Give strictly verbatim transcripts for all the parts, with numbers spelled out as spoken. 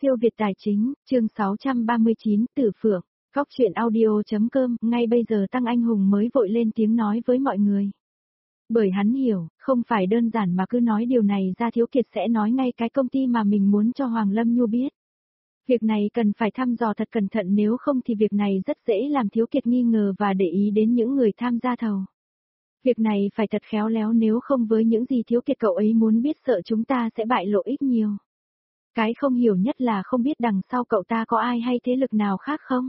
Siêu Việt Tài Chính, chương sáu trăm ba mươi chín, Tử Phượng, Góc Chuyện Audio.com, ngay bây giờ Tăng Anh Hùng mới vội lên tiếng nói với mọi người. Bởi hắn hiểu, không phải đơn giản mà cứ nói điều này ra Thiếu Kiệt sẽ nói ngay cái công ty mà mình muốn cho Hoàng Lâm Nhu biết. Việc này cần phải thăm dò thật cẩn thận, nếu không thì việc này rất dễ làm Thiếu Kiệt nghi ngờ và để ý đến những người tham gia thầu. Việc này phải thật khéo léo, nếu không với những gì Thiếu Kiệt cậu ấy muốn biết sợ chúng ta sẽ bại lộ ít nhiều. Cái không hiểu nhất là không biết đằng sau cậu ta có ai hay thế lực nào khác không?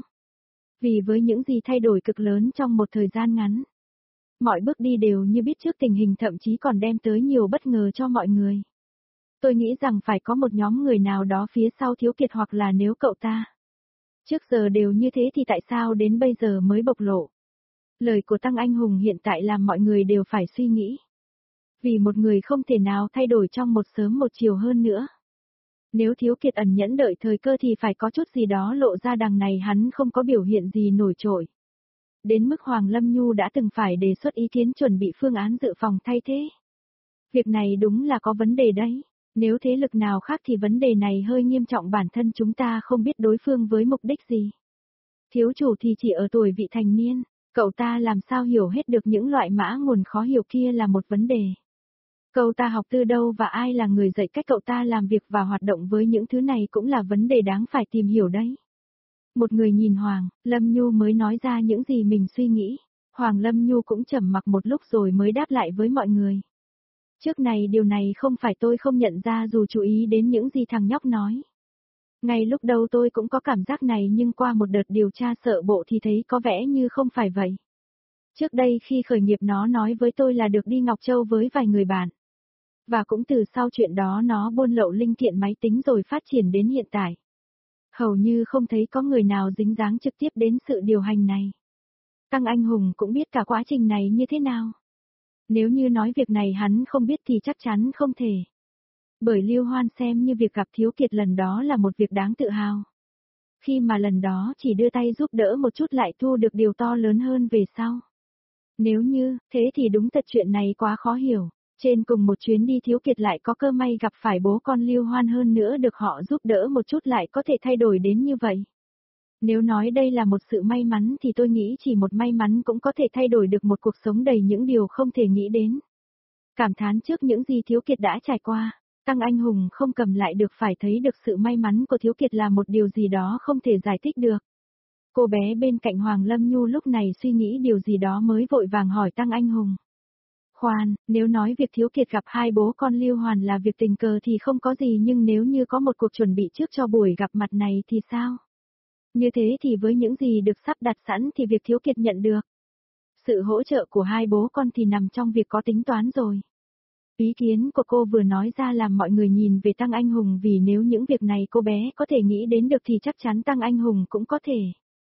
Vì với những gì thay đổi cực lớn trong một thời gian ngắn, mọi bước đi đều như biết trước tình hình, thậm chí còn đem tới nhiều bất ngờ cho mọi người. Tôi nghĩ rằng phải có một nhóm người nào đó phía sau Thiếu Kiệt, hoặc là nếu cậu ta trước giờ đều như thế thì tại sao đến bây giờ mới bộc lộ? Lời của Tăng Anh Hùng hiện tại làm mọi người đều phải suy nghĩ. Vì một người không thể nào thay đổi trong một sớm một chiều, hơn nữa. Nếu Thiếu Kiệt ẩn nhẫn đợi thời cơ thì phải có chút gì đó lộ ra, đằng này hắn không có biểu hiện gì nổi trội. Đến mức Hoàng Lâm Nhu đã từng phải đề xuất ý kiến chuẩn bị phương án dự phòng thay thế. Việc này đúng là có vấn đề đấy. Nếu thế lực nào khác thì vấn đề này hơi nghiêm trọng, bản thân chúng ta không biết đối phương với mục đích gì. Thiếu chủ thì chỉ ở tuổi vị thành niên, cậu ta làm sao hiểu hết được những loại mã nguồn khó hiểu kia là một vấn đề. Cậu ta học từ đâu và ai là người dạy cách cậu ta làm việc và hoạt động với những thứ này cũng là vấn đề đáng phải tìm hiểu đấy. Một người nhìn Hoàng Lâm Nhu mới nói ra những gì mình suy nghĩ. Hoàng Lâm Nhu cũng trầm mặc một lúc rồi mới đáp lại với mọi người. Trước này điều này không phải tôi không nhận ra dù chú ý đến những gì thằng nhóc nói. Ngay lúc đầu tôi cũng có cảm giác này, nhưng qua một đợt điều tra sợ bộ thì thấy có vẻ như không phải vậy. Trước đây khi khởi nghiệp nó nói với tôi là được đi Ngọc Châu với vài người bạn. Và cũng từ sau chuyện đó nó buôn lậu linh kiện máy tính rồi phát triển đến hiện tại. Hầu như không thấy có người nào dính dáng trực tiếp đến sự điều hành này. Tăng Anh Hùng cũng biết cả quá trình này như thế nào. Nếu như nói việc này hắn không biết thì chắc chắn không thể. Bởi Lưu Hoan xem như việc gặp Thiếu Kiệt lần đó là một việc đáng tự hào. Khi mà lần đó chỉ đưa tay giúp đỡ một chút lại thu được điều to lớn hơn về sau. Nếu như, thế thì đúng thật chuyện này quá khó hiểu. Trên cùng một chuyến đi Thiếu Kiệt lại có cơ may gặp phải bố con Lưu Hoan, hơn nữa được họ giúp đỡ một chút lại có thể thay đổi đến như vậy. Nếu nói đây là một sự may mắn thì tôi nghĩ chỉ một may mắn cũng có thể thay đổi được một cuộc sống đầy những điều không thể nghĩ đến. Cảm thán trước những gì Thiếu Kiệt đã trải qua, Tăng Anh Hùng không cầm lại được, phải thấy được sự may mắn của Thiếu Kiệt là một điều gì đó không thể giải thích được. Cô bé bên cạnh Hoàng Lâm Nhu lúc này suy nghĩ điều gì đó mới vội vàng hỏi Tăng Anh Hùng. Khoan, nếu nói việc Thiếu Kiệt gặp hai bố con Lưu Hoàn là việc tình cờ thì không có gì, nhưng nếu như có một cuộc chuẩn bị trước cho buổi gặp mặt này thì sao? Như thế thì với những gì được sắp đặt sẵn thì việc Thiếu Kiệt nhận được sự hỗ trợ của hai bố con thì nằm trong việc có tính toán rồi. Ý kiến của cô vừa nói ra làm mọi người nhìn về Tăng Anh Hùng, vì nếu những việc này cô bé có thể nghĩ đến được thì chắc chắn Tăng Anh Hùng cũng có thể.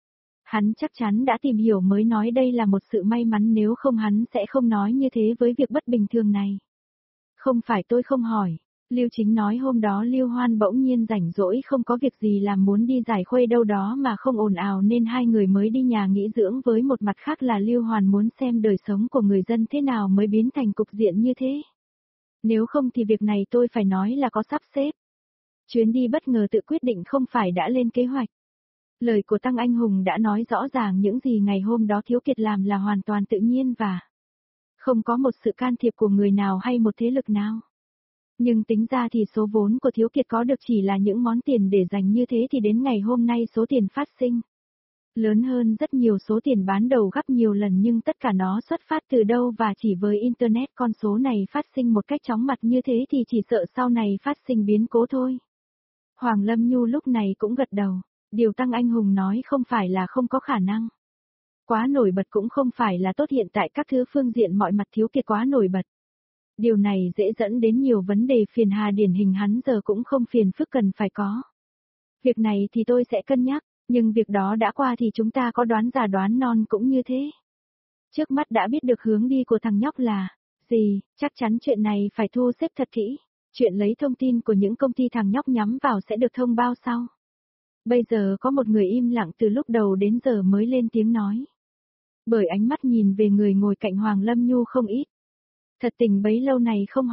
Hắn chắc chắn đã tìm hiểu mới nói đây là một sự may mắn, nếu không hắn sẽ không nói như thế với việc bất bình thường này. Không phải tôi không hỏi. Lưu Chính nói hôm đó Lưu Hoan bỗng nhiên rảnh rỗi không có việc gì làm, muốn đi giải khuây đâu đó mà không ồn ào nên hai người mới đi nhà nghỉ dưỡng, với một mặt khác là Lưu Hoan muốn xem đời sống của người dân thế nào mới biến thành cục diện như thế. Nếu không thì việc này tôi phải nói là có sắp xếp. Chuyến đi bất ngờ tự quyết định, không phải đã lên kế hoạch. Lời của Tăng Anh Hùng đã nói rõ ràng những gì ngày hôm đó Thiếu Kiệt làm là hoàn toàn tự nhiên và không có một sự can thiệp của người nào hay một thế lực nào. Nhưng tính ra thì số vốn của Thiếu Kiệt có được chỉ là những món tiền để dành như thế thì đến ngày hôm nay số tiền phát sinh lớn hơn rất nhiều số tiền bán đầu gấp nhiều lần, nhưng tất cả nó xuất phát từ đâu và chỉ với Internet con số này phát sinh một cách chóng mặt như thế thì chỉ sợ sau này phát sinh biến cố thôi. Hoàng Lâm Nhu lúc này cũng gật đầu. Điều Tăng Anh Hùng nói không phải là không có khả năng. Quá nổi bật cũng không phải là tốt, hiện tại các thứ phương diện mọi mặt Thiếu Kiệt quá nổi bật. Điều này dễ dẫn đến nhiều vấn đề phiền hà, điển hình hắn giờ cũng không phiền phức cần phải có. Việc này thì tôi sẽ cân nhắc, nhưng việc đó đã qua thì chúng ta có đoán già đoán non cũng như thế. Trước mắt đã biết được hướng đi của thằng nhóc là gì, chắc chắn chuyện này phải thu xếp thật kỹ. Chuyện lấy thông tin của những công ty thằng nhóc nhắm vào sẽ được thông báo sau. Bây giờ có một người im lặng từ lúc đầu đến giờ mới lên tiếng nói. Bởi ánh mắt nhìn về người ngồi cạnh Hoàng Lâm Nhu không ít. Thật tình bấy lâu này không họp,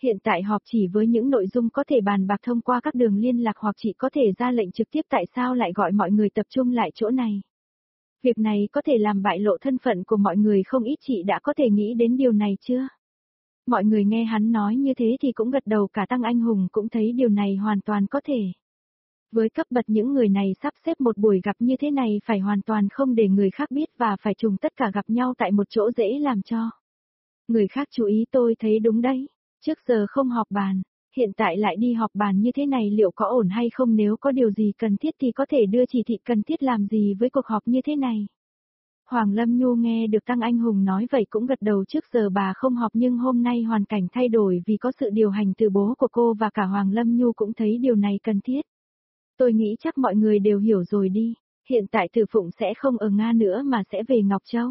Hiện tại họp chỉ với những nội dung có thể bàn bạc thông qua các đường liên lạc hoặc chỉ có thể ra lệnh trực tiếp, tại sao lại gọi mọi người tập trung lại chỗ này. Việc này có thể làm bại lộ thân phận của mọi người không ít, chị đã có thể nghĩ đến điều này chưa? Mọi người nghe hắn nói như thế thì cũng gật đầu, cả Tăng Anh Hùng cũng thấy điều này hoàn toàn có thể. Với cấp bậc những người này sắp xếp một buổi gặp như thế này phải hoàn toàn không để người khác biết và phải trùng tất cả gặp nhau tại một chỗ dễ làm cho người khác chú ý, tôi thấy đúng đấy. Trước giờ không họp bàn, hiện tại lại đi họp bàn như thế này liệu có ổn hay không, nếu có điều gì cần thiết thì có thể đưa chỉ thị cần thiết làm gì với cuộc họp như thế này. Hoàng Lâm Nhu nghe được Tăng Anh Hùng nói vậy cũng gật đầu, trước giờ bà không họp nhưng hôm nay hoàn cảnh thay đổi vì có sự điều hành từ bố của cô và cả Hoàng Lâm Nhu cũng thấy điều này cần thiết. Tôi nghĩ chắc mọi người đều hiểu rồi đi, hiện tại Tử Phụng sẽ không ở Nga nữa mà sẽ về Ngọc Châu.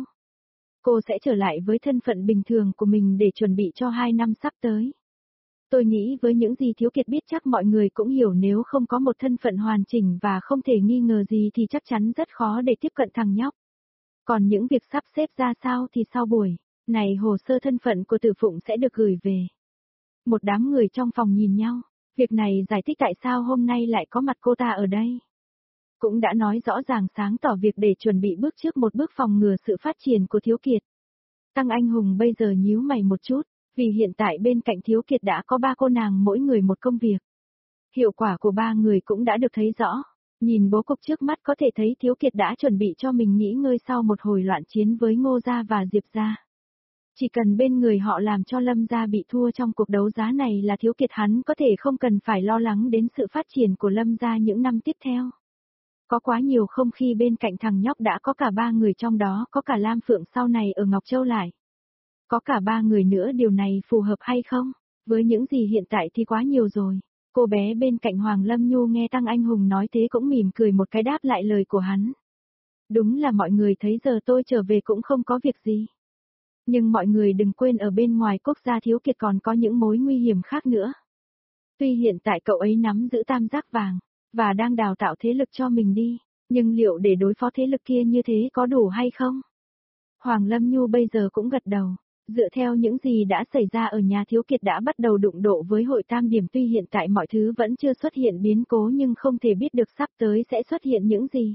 Cô sẽ trở lại với thân phận bình thường của mình để chuẩn bị cho hai năm sắp tới. Tôi nghĩ với những gì Thiếu Kiệt biết chắc mọi người cũng hiểu, nếu không có một thân phận hoàn chỉnh và không thể nghi ngờ gì thì chắc chắn rất khó để tiếp cận thằng nhóc. Còn những việc sắp xếp ra sao thì sau buổi này hồ sơ thân phận của Tử Phụng sẽ được gửi về. Một đám người trong phòng nhìn nhau, việc này giải thích tại sao hôm nay lại có mặt cô ta ở đây. Cũng đã nói rõ ràng sáng tỏ việc để chuẩn bị bước trước một bước phòng ngừa sự phát triển của Thiếu Kiệt. Tăng Anh Hùng bây giờ nhíu mày một chút, vì hiện tại bên cạnh Thiếu Kiệt đã có ba cô nàng mỗi người một công việc. Hiệu quả của ba người cũng đã được thấy rõ. Nhìn bố cục trước mắt có thể thấy Thiếu Kiệt đã chuẩn bị cho mình nghỉ ngơi sau một hồi loạn chiến với Ngô Gia và Diệp Gia. Chỉ cần bên người họ làm cho Lâm Gia bị thua trong cuộc đấu giá này là Thiếu Kiệt hắn có thể không cần phải lo lắng đến sự phát triển của Lâm Gia những năm tiếp theo. Có quá nhiều không khi bên cạnh thằng nhóc đã có cả ba người, trong đó có cả Lam Phượng sau này ở Ngọc Châu lại. Có cả ba người nữa, điều này phù hợp hay không? Với những gì hiện tại thì quá nhiều rồi. Cô bé bên cạnh Hoàng Lâm Nhu nghe Tăng Anh Hùng nói thế cũng mỉm cười một cái đáp lại lời của hắn. Đúng là mọi người thấy giờ tôi trở về cũng không có việc gì. Nhưng mọi người đừng quên ở bên ngoài quốc gia Thiếu Kiệt còn có những mối nguy hiểm khác nữa. Tuy hiện tại cậu ấy nắm giữ tam giác vàng, và đang đào tạo thế lực cho mình đi, nhưng liệu để đối phó thế lực kia như thế có đủ hay không? Hoàng Lâm Nhu bây giờ cũng gật đầu. Dựa theo những gì đã xảy ra ở nhà Thiếu Kiệt đã bắt đầu đụng độ với hội tam điểm, tuy hiện tại mọi thứ vẫn chưa xuất hiện biến cố nhưng không thể biết được sắp tới sẽ xuất hiện những gì.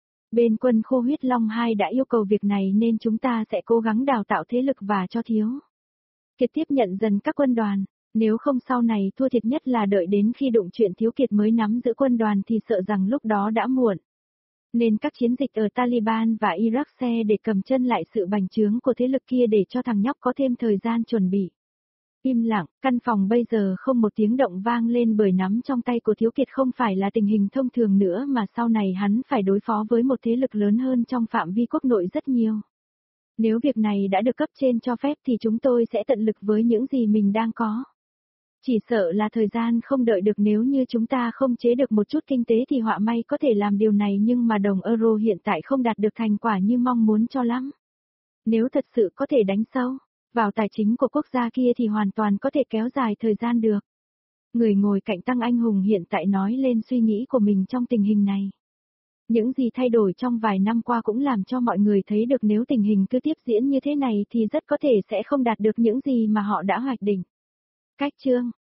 Bên quân Khô Huyết Long hai đã yêu cầu việc này nên chúng ta sẽ cố gắng đào tạo thế lực và cho Thiếu Kiệt tiếp nhận dần các quân đoàn, nếu không sau này thua thiệt nhất là đợi đến khi đụng chuyện Thiếu Kiệt mới nắm giữ quân đoàn thì sợ rằng lúc đó đã muộn. Nên các chiến dịch ở Taliban và Iraq xe để cầm chân lại sự bành trướng của thế lực kia để cho thằng nhóc có thêm thời gian chuẩn bị. Im lặng, căn phòng bây giờ không một tiếng động vang lên bởi nắm trong tay của Thiếu Kiệt không phải là tình hình thông thường nữa mà sau này hắn phải đối phó với một thế lực lớn hơn trong phạm vi quốc nội rất nhiều. Nếu việc này đã được cấp trên cho phép thì chúng tôi sẽ tận lực với những gì mình đang có. Chỉ sợ là thời gian không đợi được, nếu như chúng ta không chế được một chút kinh tế thì họa may có thể làm điều này, nhưng mà đồng euro hiện tại không đạt được thành quả như mong muốn cho lắm. Nếu thật sự có thể đánh sâu vào tài chính của quốc gia kia thì hoàn toàn có thể kéo dài thời gian được. Người ngồi cạnh Tăng Anh Hùng hiện tại nói lên suy nghĩ của mình trong tình hình này. Những gì thay đổi trong vài năm qua cũng làm cho mọi người thấy được nếu tình hình cứ tiếp diễn như thế này thì rất có thể sẽ không đạt được những gì mà họ đã hoạch định. Cách chương